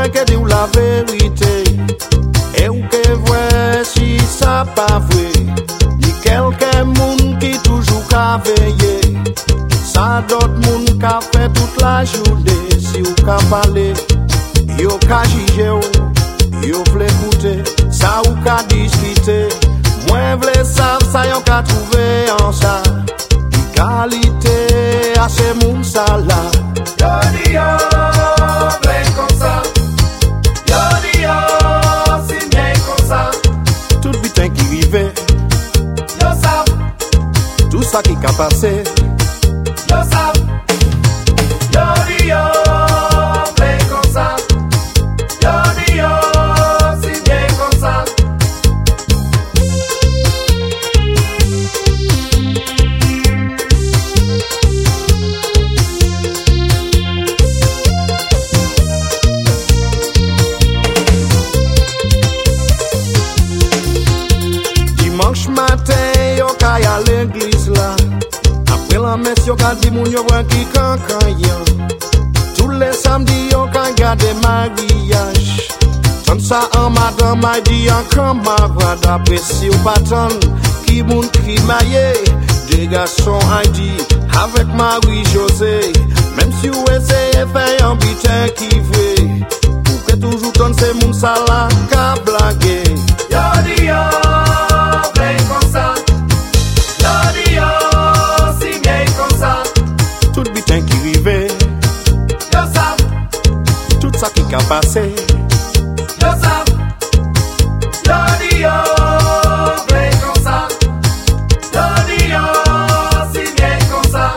mwen ke di ou la vérité. Et ou ke vwe si sa pa vwe. Ni quelqu'un moun qui toujours ka veiller. Ça d'autres moun ka fait toute la journée. Si ou ka parler, yo ka jige ou, yo vle goûter. Ça ou ka discuter. Moi vle sav ça yo ka trouver en ça. Qualité à ces moun sa la. Yo di yo, vle comme ça. Yo di yo, si bien comme ça. Tout bitin qui rive, Yo sav, tout ça qui ka passé. yo sav. Yo di yo, vle comme ça. Yo di yo, si bien comme ça. Dimanche matin, yo ka à l'église là. Après la messe, yo ka di moun yo vran ki kankanyan. Tous les samedis, yo ka gade mariage. Tant ça en madame a dit en camarade. Après si ou patan, ki moun ki maye. Des garçons a dit, avec Marie-José. Même si ou essaye faire un bitin qui vrai. Ou que toujours ton se moun sa la ka blague. Yo di yo, vle comme ça. Yo di yo, si bien comme ça. Tout bitin qui rive, Yo sav, tout ça qui ka passé. yo sav. Yo di yo, vle comme ça. Yo di yo, si bien comme ça.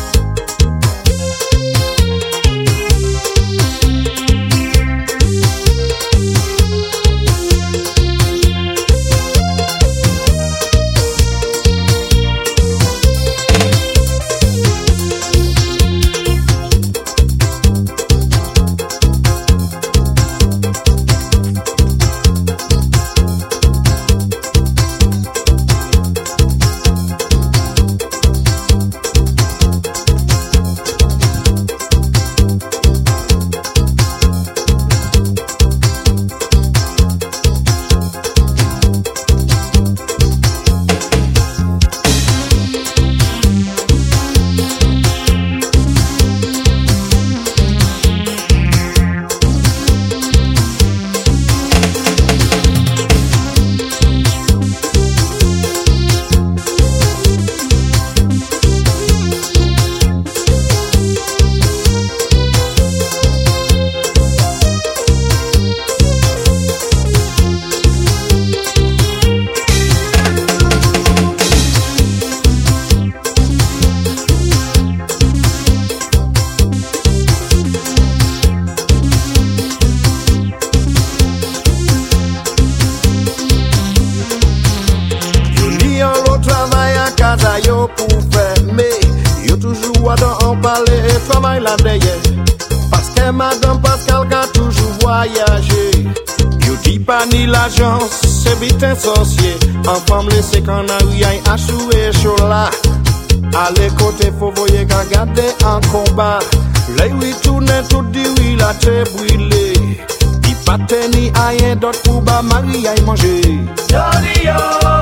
Yo pour faire, mais yo toujours dans un palais et travail là derrière. Parce que madame Pascal a toujours voyagé. Yo dit pas ni l'agence, c'est vite un sorcier. En femme laissé qu'en a eu à chouer chaud là. Allez côté faut voyer qu'à garder en combat. L'œil oui tourne tout dit oui la tête brûlée. Il pas ni rien d'autre pour ba Marie aille manger. Yo di yo,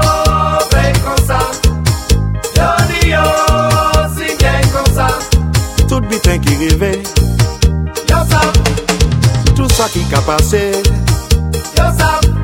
vle comme ça. Yo di yo, si bien comme ça. Tout bitin qui rive, Yo sav, tout ça qui ka passé. yo sav.